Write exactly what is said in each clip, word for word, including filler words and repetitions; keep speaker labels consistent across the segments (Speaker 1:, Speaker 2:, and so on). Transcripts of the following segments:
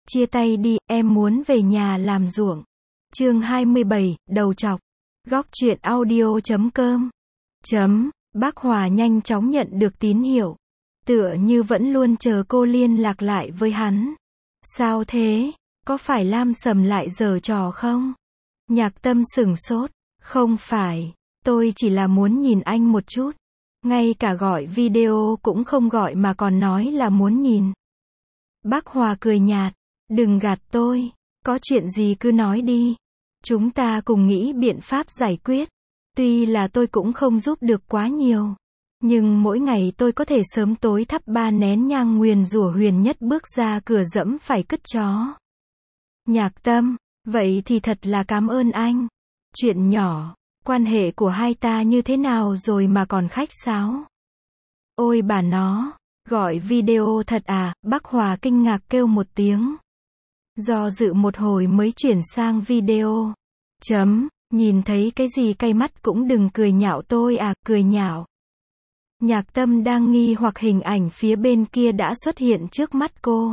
Speaker 1: Chia tay đi, em muốn về nhà làm ruộng. Chương hai mươi bảy, đầu trọc. Góc truyện audio chấm com. Chấm, bác Hòa nhanh chóng nhận được tín hiệu. Tựa như vẫn luôn chờ cô liên lạc lại với hắn. Sao thế? Có phải Lam Sầm lại giở trò không? Nhạc Tâm sửng sốt. Không phải, tôi chỉ là muốn nhìn anh một chút. Ngay cả gọi video cũng không gọi mà còn nói là muốn nhìn. Bác Hòa cười nhạt. Đừng gạt tôi. Có chuyện gì cứ nói đi. Chúng ta cùng nghĩ biện pháp giải quyết. Tuy là tôi cũng không giúp được quá nhiều. Nhưng mỗi ngày tôi có thể sớm tối thắp ba nén nhang nguyền rủa Huyền Nhất bước ra cửa dẫm phải cứt chó. Nhạc Tâm, vậy thì thật là cảm ơn anh. Chuyện nhỏ, quan hệ của hai ta như thế nào rồi mà còn khách sáo. Ôi bà nó, gọi video thật à, bác Hòa kinh ngạc kêu một tiếng. Do dự một hồi mới chuyển sang video. Chấm, nhìn thấy cái gì cay mắt cũng đừng cười nhạo tôi à, cười nhạo. Nhạc Tâm đang nghi hoặc hình ảnh phía bên kia đã xuất hiện trước mắt cô.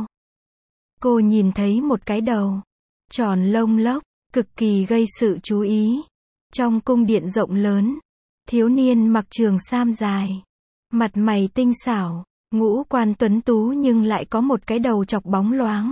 Speaker 1: Cô nhìn thấy một cái đầu tròn lông lốc, cực kỳ gây sự chú ý. Trong cung điện rộng lớn, thiếu niên mặc trường sam dài, mặt mày tinh xảo, ngũ quan tuấn tú nhưng lại có một cái đầu chọc bóng loáng.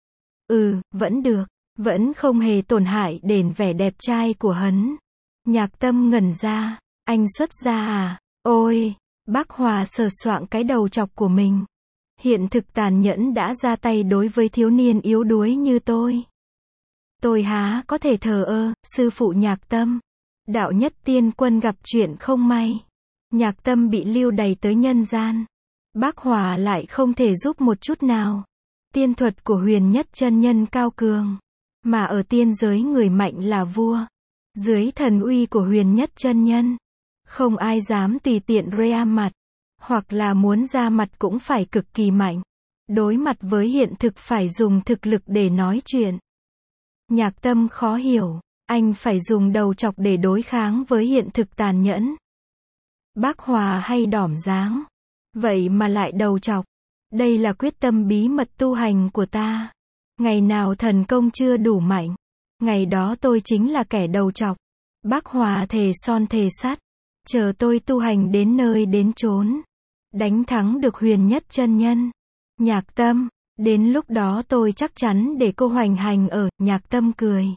Speaker 1: Ừ, vẫn được, vẫn không hề tổn hại đến vẻ đẹp trai của hắn. Nhạc Tâm ngẩn ra, anh xuất gia à? Ôi, bác Hòa sờ soạng cái đầu chọc của mình. Hiện thực tàn nhẫn đã ra tay đối với thiếu niên yếu đuối như tôi. Tôi há có thể thờ ơ, sư phụ Nhạc Tâm. Đạo Nhất Tiên Quân gặp chuyện không may. Nhạc Tâm bị lưu đày tới nhân gian. Bác Hòa lại không thể giúp một chút nào. Tiên thuật của Huyền Nhất chân nhân cao cường. Mà ở tiên giới người mạnh là vua. Dưới thần uy của Huyền Nhất chân nhân, không ai dám tùy tiện ra mặt. Hoặc là muốn ra mặt cũng phải cực kỳ mạnh. Đối mặt với hiện thực phải dùng thực lực để nói chuyện. Nhạc Tâm khó hiểu. Anh phải dùng đầu chọc để đối kháng với hiện thực tàn nhẫn. Bác Hòa hay đỏm dáng. Vậy mà lại đầu chọc. Đây là quyết tâm bí mật tu hành của ta. Ngày nào thần công chưa đủ mạnh, ngày đó tôi chính là kẻ đầu chọc. Bác Hòa thề son thề sắt. Chờ tôi tu hành đến nơi đến chốn. Đánh thắng được Huyền Nhất chân nhân. Nhạc Tâm, đến lúc đó tôi chắc chắn để cô hoành hành ở. Nhạc Tâm cười.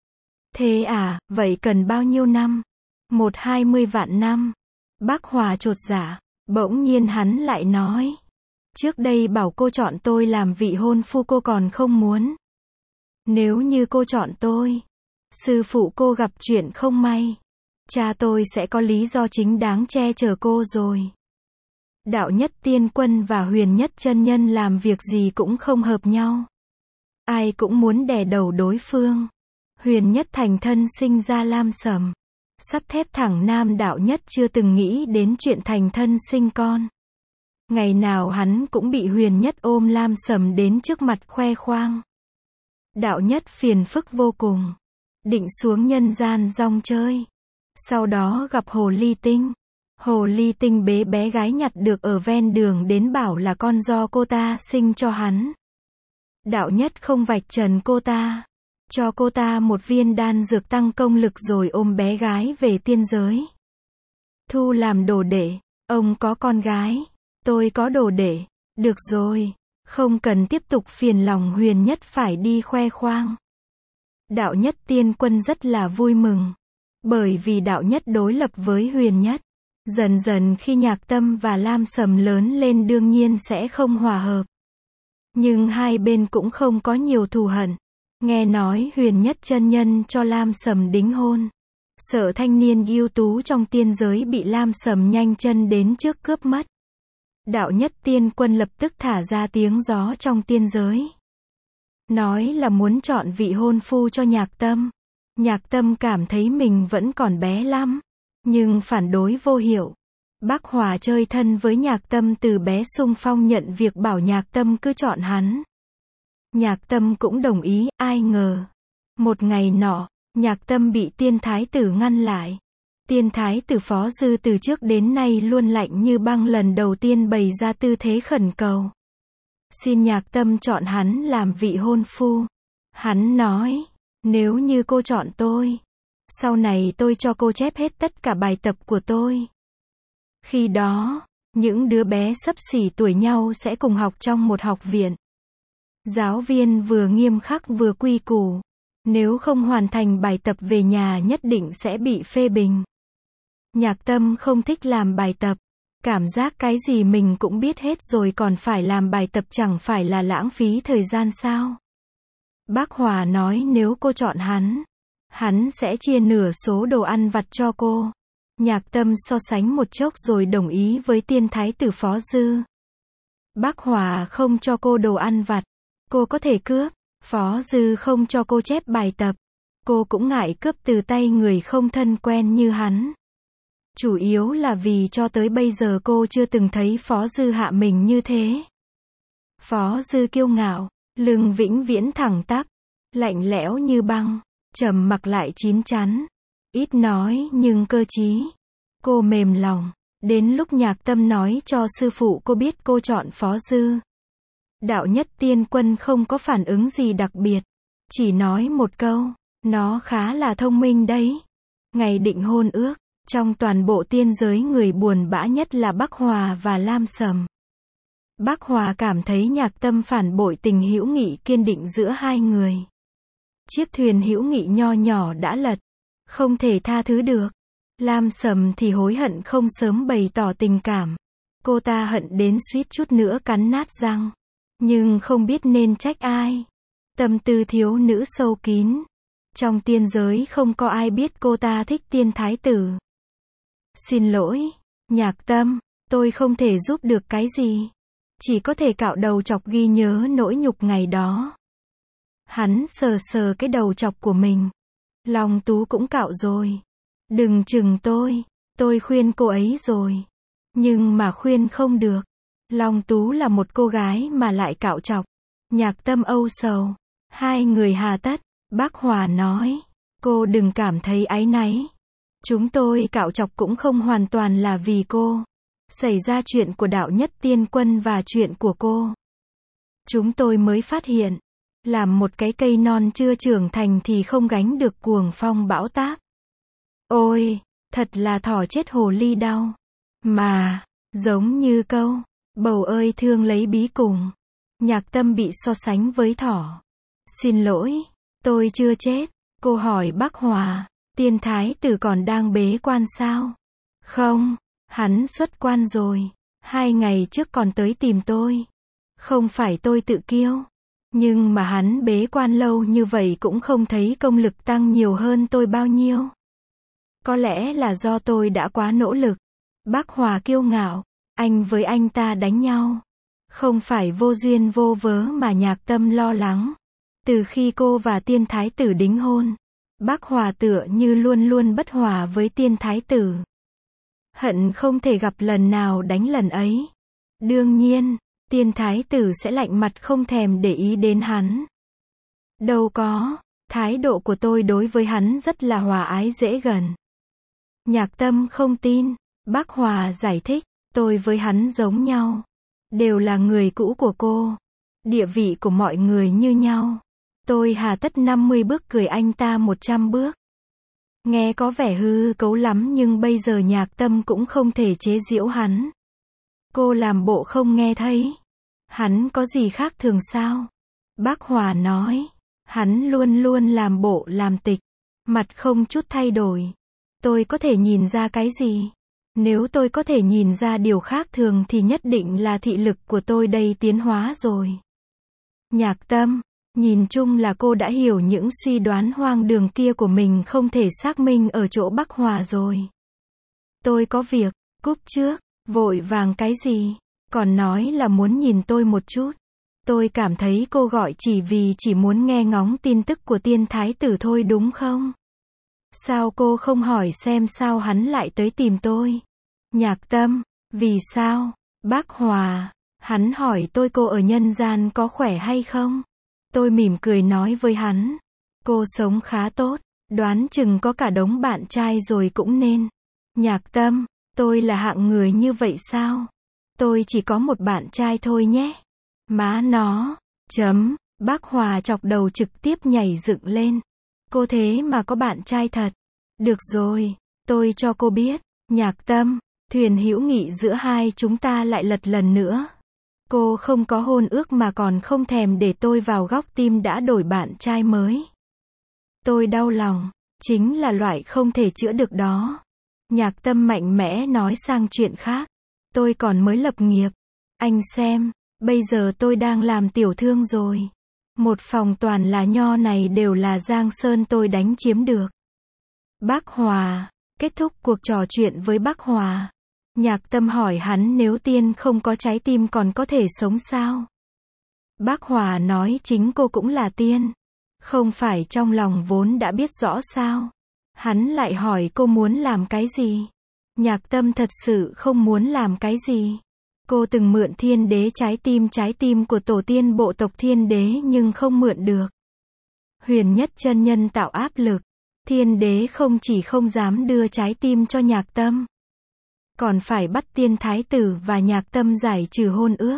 Speaker 1: Thế à, vậy cần bao nhiêu năm? Một hai mươi vạn năm. Bác Hòa chột dạ. Bỗng nhiên hắn lại nói. Trước đây bảo cô chọn tôi làm vị hôn phu cô còn không muốn. Nếu như cô chọn tôi, sư phụ cô gặp chuyện không may, cha tôi sẽ có lý do chính đáng che chở cô rồi. Đạo Nhất Tiên Quân và Huyền Nhất chân nhân làm việc gì cũng không hợp nhau. Ai cũng muốn đè đầu đối phương. Huyền Nhất thành thân sinh ra Lam Sầm. Sắt thép thẳng nam Đạo Nhất chưa từng nghĩ đến chuyện thành thân sinh con. Ngày nào hắn cũng bị Huyền Nhất ôm Lam Sầm đến trước mặt khoe khoang. Đạo Nhất phiền phức vô cùng. Định xuống nhân gian rong chơi. Sau đó gặp Hồ Ly Tinh. Hồ Ly Tinh bế bé gái nhặt được ở ven đường đến bảo là con do cô ta sinh cho hắn. Đạo Nhất không vạch trần cô ta. Cho cô ta một viên đan dược tăng công lực rồi ôm bé gái về tiên giới. Thu làm đồ đệ. Ông có con gái. Tôi có đồ đệ. Được rồi. Không cần tiếp tục phiền lòng Huyền Nhất phải đi khoe khoang. Đạo Nhất Tiên Quân rất là vui mừng. Bởi vì Đạo Nhất đối lập với Huyền Nhất. Dần dần khi Nhạc Tâm và Lam Sầm lớn lên đương nhiên sẽ không hòa hợp. Nhưng hai bên cũng không có nhiều thù hận. Nghe nói Huyền Nhất chân nhân cho Lam Sầm đính hôn. Sợ thanh niên ưu tú trong tiên giới bị Lam Sầm nhanh chân đến trước cướp mất. Đạo Nhất Tiên Quân lập tức thả ra tiếng gió trong tiên giới. Nói là muốn chọn vị hôn phu cho Nhạc Tâm. Nhạc Tâm cảm thấy mình vẫn còn bé lắm. Nhưng phản đối vô hiệu. Bác Hòa chơi thân với Nhạc Tâm từ bé xung phong nhận việc bảo Nhạc Tâm cứ chọn hắn. Nhạc Tâm cũng đồng ý, ai ngờ. Một ngày nọ, Nhạc Tâm bị tiên thái tử ngăn lại. Tiên thái tử Phó Dư từ trước đến nay luôn lạnh như băng lần đầu tiên bày ra tư thế khẩn cầu. xin Nhạc Tâm chọn hắn làm vị hôn phu. Hắn nói, nếu như cô chọn tôi, sau này tôi cho cô chép hết tất cả bài tập của tôi. Khi đó, những đứa bé xấp xỉ tuổi nhau sẽ cùng học trong một học viện. Giáo viên vừa nghiêm khắc vừa quy củ. Nếu không hoàn thành bài tập về nhà nhất định sẽ bị phê bình. Nhạc Tâm không thích làm bài tập. Cảm giác cái gì mình cũng biết hết rồi còn phải làm bài tập chẳng phải là lãng phí thời gian sao? Bác Hòa nói nếu cô chọn hắn, hắn sẽ chia nửa số đồ ăn vặt cho cô. Nhạc Tâm so sánh một chốc rồi đồng ý với tiên thái tử Phó Dư. Bác Hòa không cho cô đồ ăn vặt, cô có thể cướp. Phó Dư không cho cô chép bài tập, cô cũng ngại cướp từ tay người không thân quen như hắn. Chủ yếu là vì cho tới bây giờ cô chưa từng thấy Phó Dư hạ mình như thế. Phó Dư kiêu ngạo, lưng vĩnh viễn thẳng tắp, lạnh lẽo như băng, trầm mặc lại chín chắn, ít nói nhưng cơ trí. Cô mềm lòng, đến lúc Nhạc Tâm nói cho sư phụ cô biết cô chọn Phó Dư. Đạo Nhất Tiên Quân không có phản ứng gì đặc biệt, chỉ nói một câu, nó khá là thông minh đấy. Ngày định hôn ước, trong toàn bộ tiên giới người buồn bã nhất là Bắc Hòa và Lam Sầm. Bắc Hòa cảm thấy Nhạc Tâm phản bội tình hữu nghị kiên định giữa hai người. Chiếc thuyền hữu nghị nho nhỏ đã lật, không thể tha thứ được. Lam Sầm thì hối hận không sớm bày tỏ tình cảm. Cô ta hận đến suýt chút nữa cắn nát răng. Nhưng không biết nên trách ai. Tâm tư thiếu nữ sâu kín. Trong tiên giới không có ai biết cô ta thích tiên thái tử. Xin lỗi, Nhạc Tâm, tôi không thể giúp được cái gì. Chỉ có thể cạo đầu chọc ghi nhớ nỗi nhục ngày đó. Hắn sờ sờ cái đầu chọc của mình. Long Tú cũng cạo rồi. Đừng chừng tôi, tôi khuyên cô ấy rồi. Nhưng mà khuyên không được. Long Tú là một cô gái mà lại cạo chọc. Nhạc Tâm âu sầu. Hai người hà tất. Bác Hòa nói, cô đừng cảm thấy áy náy. Chúng tôi cạo chọc cũng không hoàn toàn là vì cô. Xảy ra chuyện của Đạo Nhất Tiên Quân và chuyện của cô. Chúng tôi mới phát hiện, làm một cái cây non chưa trưởng thành thì không gánh được cuồng phong bão táp. Ôi, thật là thỏ chết hồ ly đau. Mà, giống như câu, bầu ơi thương lấy bí cùng. Nhạc Tâm bị so sánh với thỏ. Xin lỗi, tôi chưa chết. Cô hỏi Bác Hòa, tiên thái tử còn đang bế quan sao? Không, hắn xuất quan rồi. Hai ngày trước còn tới tìm tôi. Không phải tôi tự kiêu. Nhưng mà hắn bế quan lâu như vậy cũng không thấy công lực tăng nhiều hơn tôi bao nhiêu. Có lẽ là do tôi đã quá nỗ lực. Bác Hòa kiêu ngạo, anh với anh ta đánh nhau. Không phải vô duyên vô vớ mà Nhạc Tâm lo lắng. Từ khi cô và tiên thái tử đính hôn, Bác Hòa tựa như luôn luôn bất hòa với tiên thái tử. Hận không thể gặp lần nào đánh lần ấy. Đương nhiên, tiên thái tử sẽ lạnh mặt không thèm để ý đến hắn. Đâu có, thái độ của tôi đối với hắn rất là hòa ái dễ gần. Nhạc Tâm không tin. Bác Hòa giải thích, tôi với hắn giống nhau. Đều là người cũ của cô. Địa vị của mọi người như nhau. Tôi hà tất năm mươi bước cười anh ta một trăm bước. Nghe có vẻ hư cấu lắm nhưng bây giờ Nhạc Tâm cũng không thể chế giễu hắn. Cô làm bộ không nghe thấy. Hắn có gì khác thường sao? Bác Hòa nói, hắn luôn luôn làm bộ làm tịch. Mặt không chút thay đổi. Tôi có thể nhìn ra cái gì? Nếu tôi có thể nhìn ra điều khác thường thì nhất định là thị lực của tôi đây tiến hóa rồi. Nhạc Tâm, nhìn chung là cô đã hiểu những suy đoán hoang đường kia của mình không thể xác minh ở chỗ Bắc Hòa rồi. Tôi có việc, cúp trước, vội vàng cái gì, còn nói là muốn nhìn tôi một chút. Tôi cảm thấy cô gọi chỉ vì chỉ muốn nghe ngóng tin tức của tiên thái tử thôi đúng không? Sao cô không hỏi xem sao hắn lại tới tìm tôi? Nhạc Tâm, vì sao? Bác Hòa, hắn hỏi tôi cô ở nhân gian có khỏe hay không? Tôi mỉm cười nói với hắn, cô sống khá tốt, đoán chừng có cả đống bạn trai rồi cũng nên. Nhạc Tâm, tôi là hạng người như vậy sao? Tôi chỉ có một bạn trai thôi nhé. Má nó, chấm, bác Hòa chọc đầu trực tiếp nhảy dựng lên. Cô thế mà có bạn trai thật. Được rồi, tôi cho cô biết, Nhạc Tâm, thuyền hữu nghị giữa hai chúng ta lại lật lần nữa. Cô không có hôn ước mà còn không thèm để tôi vào góc tim đã đổi bạn trai mới. Tôi đau lòng, chính là loại không thể chữa được đó. Nhạc Tâm mạnh mẽ nói sang chuyện khác. Tôi còn mới lập nghiệp. Anh xem, bây giờ tôi đang làm tiểu thương rồi. Một phòng toàn là nho này đều là Giang Sơn tôi đánh chiếm được. Bác Hòa, kết thúc cuộc trò chuyện với bác Hòa. Nhạc Tâm hỏi hắn nếu tiên không có trái tim còn có thể sống sao? Bác Hòa nói chính cô cũng là tiên. Không phải trong lòng vốn đã biết rõ sao? Hắn lại hỏi cô muốn làm cái gì? Nhạc Tâm thật sự không muốn làm cái gì. Cô từng mượn thiên đế trái tim trái tim của tổ tiên bộ tộc thiên đế nhưng không mượn được. Huyền Nhất chân nhân tạo áp lực. Thiên đế không chỉ không dám đưa trái tim cho Nhạc Tâm, còn phải bắt tiên thái tử và Nhạc Tâm giải trừ hôn ước.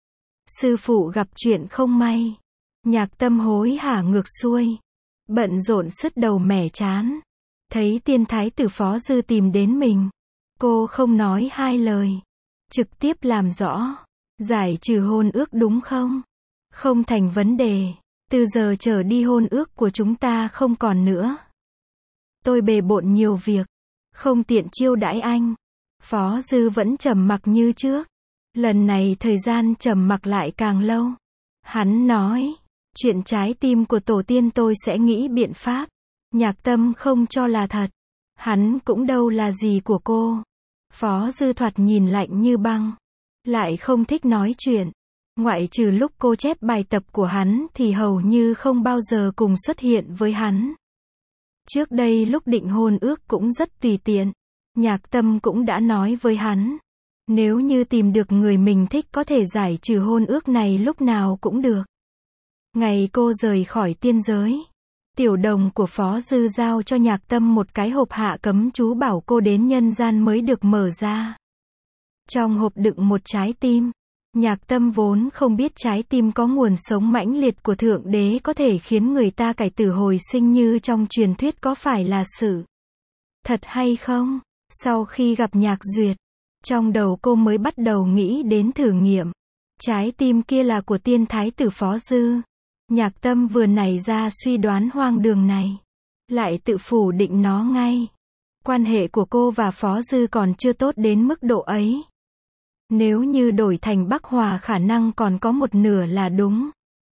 Speaker 1: Sư phụ gặp chuyện không may. Nhạc Tâm hối hả ngược xuôi. Bận rộn sứt đầu mẻ chán. Thấy tiên thái tử Phó Dư tìm đến mình. Cô không nói hai lời. Trực tiếp làm rõ. Giải trừ hôn ước đúng không? Không thành vấn đề. Từ giờ trở đi hôn ước của chúng ta không còn nữa. Tôi bề bộn nhiều việc. Không tiện chiêu đãi anh. Phó Dư vẫn trầm mặc như trước. Lần này thời gian trầm mặc lại càng lâu. Hắn nói. Chuyện trái tim của tổ tiên tôi sẽ nghĩ biện pháp. Nhạc Tâm không cho là thật. Hắn cũng đâu là gì của cô. Phó Dư thoạt nhìn lạnh như băng. Lại không thích nói chuyện. Ngoại trừ lúc cô chép bài tập của hắn thì hầu như không bao giờ cùng xuất hiện với hắn. Trước đây lúc định hôn ước cũng rất tùy tiện. Nhạc Tâm cũng đã nói với hắn. Nếu như tìm được người mình thích có thể giải trừ hôn ước này lúc nào cũng được. Ngày cô rời khỏi tiên giới. Tiểu đồng của Phó Dư giao cho Nhạc Tâm một cái hộp hạ cấm chú bảo cô đến nhân gian mới được mở ra. Trong hộp đựng một trái tim. Nhạc Tâm vốn không biết trái tim có nguồn sống mãnh liệt của Thượng Đế có thể khiến người ta cải tử hồi sinh như trong truyền thuyết có phải là sự thật hay không. Sau khi gặp Nhạc Duyệt, trong đầu cô mới bắt đầu nghĩ đến thử nghiệm. Trái tim kia là của tiên thái tử Phó Dư. Nhạc Tâm vừa nảy ra suy đoán hoang đường này, lại tự phủ định nó ngay. Quan hệ của cô và Phó Dư còn chưa tốt đến mức độ ấy. Nếu như đổi thành Bắc Hòa khả năng còn có một nửa là đúng.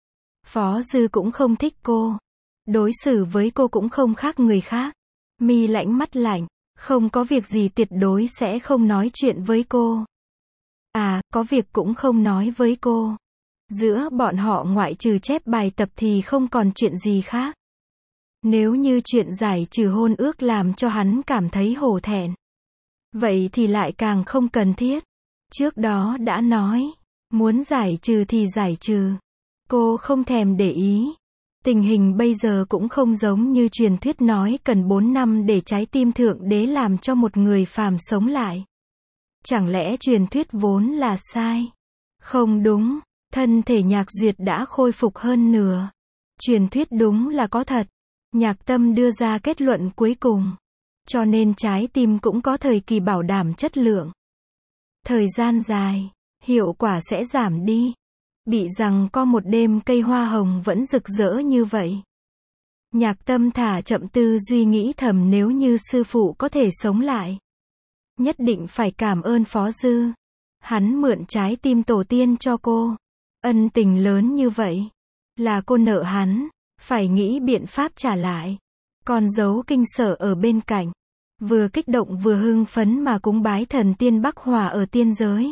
Speaker 1: Phó Dư cũng không thích cô. Đối xử với cô cũng không khác người khác. Mi lãnh mắt lạnh. Không có việc gì tuyệt đối sẽ không nói chuyện với cô. À, có việc cũng không nói với cô. Giữa bọn họ ngoại trừ chép bài tập thì không còn chuyện gì khác. Nếu như chuyện giải trừ hôn ước làm cho hắn cảm thấy hổ thẹn, vậy thì lại càng không cần thiết. Trước đó đã nói, muốn giải trừ thì giải trừ. Cô không thèm để ý. Tình hình bây giờ cũng không giống như truyền thuyết nói cần bốn năm để trái tim Thượng Đế làm cho một người phàm sống lại. Chẳng lẽ truyền thuyết vốn là sai? Không đúng, thân thể Nhạc Duyệt đã khôi phục hơn nửa. Truyền thuyết đúng là có thật. Nhạc Tâm đưa ra kết luận cuối cùng. Cho nên trái tim cũng có thời kỳ bảo đảm chất lượng. Thời gian dài, hiệu quả sẽ giảm đi. Bị rằng có một đêm cây hoa hồng vẫn rực rỡ như vậy. Nhạc Tâm thả chậm tư duy nghĩ thầm nếu như sư phụ có thể sống lại. Nhất định phải cảm ơn Phó Dư. Hắn mượn trái tim tổ tiên cho cô. Ân tình lớn như vậy. Là cô nợ hắn. Phải nghĩ biện pháp trả lại. Còn giấu kinh sở ở bên cạnh. Vừa kích động vừa hưng phấn mà cúng bái thần tiên Bắc Hòa ở tiên giới.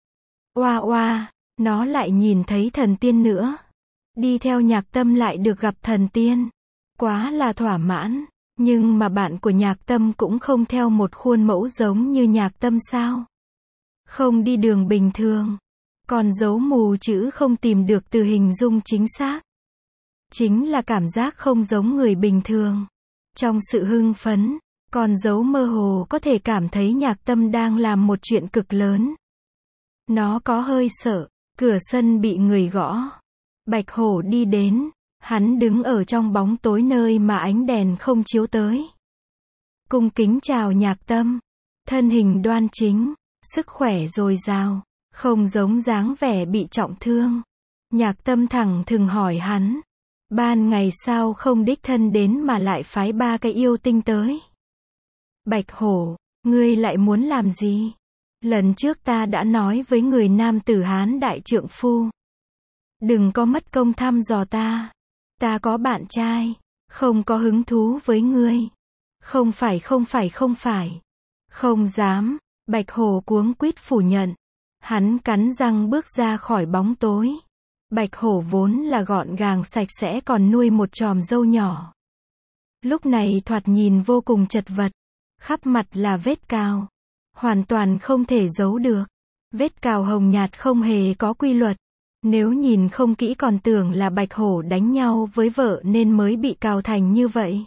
Speaker 1: Oa oa, nó lại nhìn thấy thần tiên nữa. Đi theo Nhạc Tâm lại được gặp thần tiên. Quá là thỏa mãn. Nhưng mà bạn của Nhạc Tâm cũng không theo một khuôn mẫu giống như Nhạc Tâm sao? Không đi đường bình thường. Còn dấu mù chữ không tìm được từ hình dung chính xác. Chính là cảm giác không giống người bình thường. Trong sự hưng phấn, con dấu mơ hồ có thể cảm thấy Nhạc Tâm đang làm một chuyện cực lớn. Nó có hơi sợ, Cửa sân bị người gõ. Bạch Hổ đi đến, hắn đứng ở trong bóng tối nơi mà ánh đèn không chiếu tới. Cung kính chào Nhạc Tâm, thân hình đoan chính, sức khỏe dồi dào, không giống dáng vẻ bị trọng thương. Nhạc Tâm thẳng thừng hỏi hắn, ban ngày sao không đích thân đến mà lại phái ba cái yêu tinh tới? Bạch Hổ, ngươi lại muốn làm gì? Lần trước ta đã nói với người nam tử Hán đại trượng phu, đừng có mất công thăm dò ta. Ta có bạn trai, không có hứng thú với ngươi. Không phải không phải không phải. Không dám, Bạch Hổ cuống quýt phủ nhận. Hắn cắn răng bước ra khỏi bóng tối. Bạch Hổ vốn là gọn gàng sạch sẽ còn nuôi một chòm râu nhỏ. Lúc này thoạt nhìn vô cùng chật vật. Khắp mặt là vết cào. Hoàn toàn không thể giấu được. Vết cào hồng nhạt không hề có quy luật. Nếu nhìn không kỹ còn tưởng là Bạch Hổ đánh nhau với vợ nên mới bị cào thành như vậy.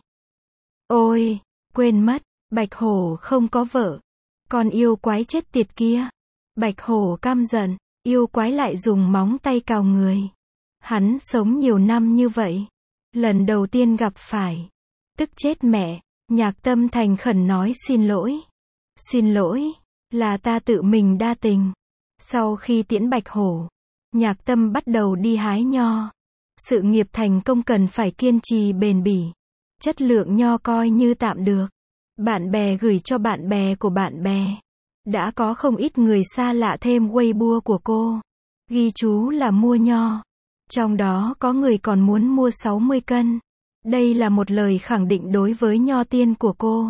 Speaker 1: Ôi, quên mất, Bạch Hổ không có vợ. Con yêu quái chết tiệt kia. Bạch Hổ căm giận, yêu quái lại dùng móng tay cào người. Hắn sống nhiều năm như vậy. Lần đầu tiên gặp phải. Tức chết mẹ, Nhạc Tâm thành khẩn nói xin lỗi. Xin lỗi, là ta tự mình đa tình. Sau khi tiễn Bạch Hổ, Nhạc Tâm bắt đầu đi hái nho. Sự nghiệp thành công cần phải kiên trì bền bỉ. Chất lượng nho coi như tạm được. Bạn bè gửi cho bạn bè của bạn bè. Đã có không ít người xa lạ thêm Weibo của cô. Ghi chú là mua nho. Trong đó có người còn muốn mua sáu mươi cân. Đây là một lời khẳng định đối với nho tiên của cô.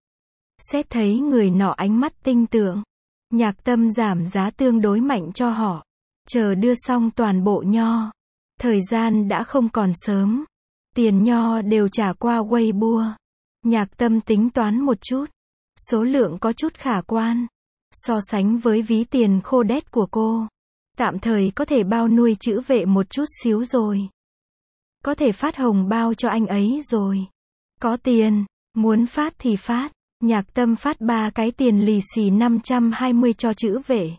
Speaker 1: Xét thấy người nọ ánh mắt tinh tưởng. Nhạc Tâm giảm giá tương đối mạnh cho họ. Chờ đưa xong toàn bộ nho. Thời gian đã không còn sớm. Tiền nho đều trả qua Weibo. Nhạc Tâm tính toán một chút. Số lượng có chút khả quan. So sánh với ví tiền khô đét của cô. Tạm thời có thể bao nuôi chữ vệ một chút xíu rồi. Có thể phát hồng bao cho anh ấy rồi. Có tiền, muốn phát thì phát. Nhạc Tâm phát ba cái tiền lì xì năm trăm hai mươi cho chữ vệ.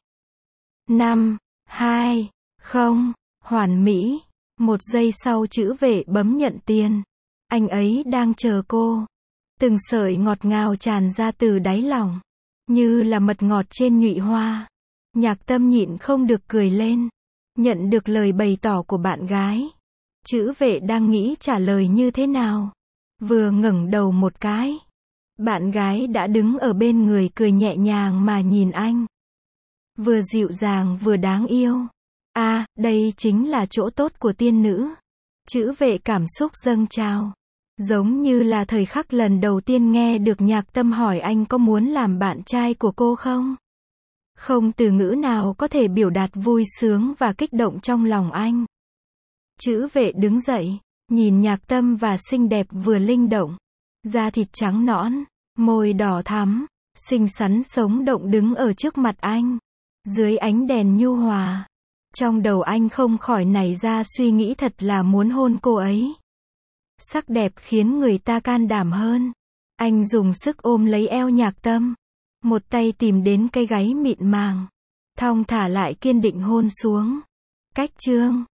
Speaker 1: năm, hai, không, hoàn mỹ. Một giây sau chữ vệ bấm nhận tiền. Anh ấy đang chờ cô. Từng sợi ngọt ngào tràn ra từ đáy lòng. Như là mật ngọt trên nhụy hoa. Nhạc Tâm nhịn không được cười lên. Nhận được lời bày tỏ của bạn gái. Chữ vệ đang nghĩ trả lời như thế nào. Vừa ngẩng đầu một cái. Bạn gái đã đứng ở bên người cười nhẹ nhàng mà nhìn anh. Vừa dịu dàng vừa đáng yêu. À, đây chính là chỗ tốt của tiên nữ. Chữ vệ cảm xúc dâng trào. Giống như là thời khắc lần đầu tiên nghe được Nhạc Tâm hỏi anh có muốn làm bạn trai của cô không? Không từ ngữ nào có thể biểu đạt vui sướng và kích động trong lòng anh. Chữ vệ đứng dậy, nhìn Nhạc Tâm và xinh đẹp vừa linh động. Da thịt trắng nõn, môi đỏ thắm, xinh xắn sống động đứng ở trước mặt anh. Dưới ánh đèn nhu hòa. Trong đầu anh không khỏi nảy ra suy nghĩ thật là muốn hôn cô ấy. Sắc đẹp khiến người ta can đảm hơn. Anh dùng sức ôm lấy eo Nhạc Tâm. Một tay tìm đến cái gáy mịn màng. Thong thả lại kiên định hôn xuống. Cách chương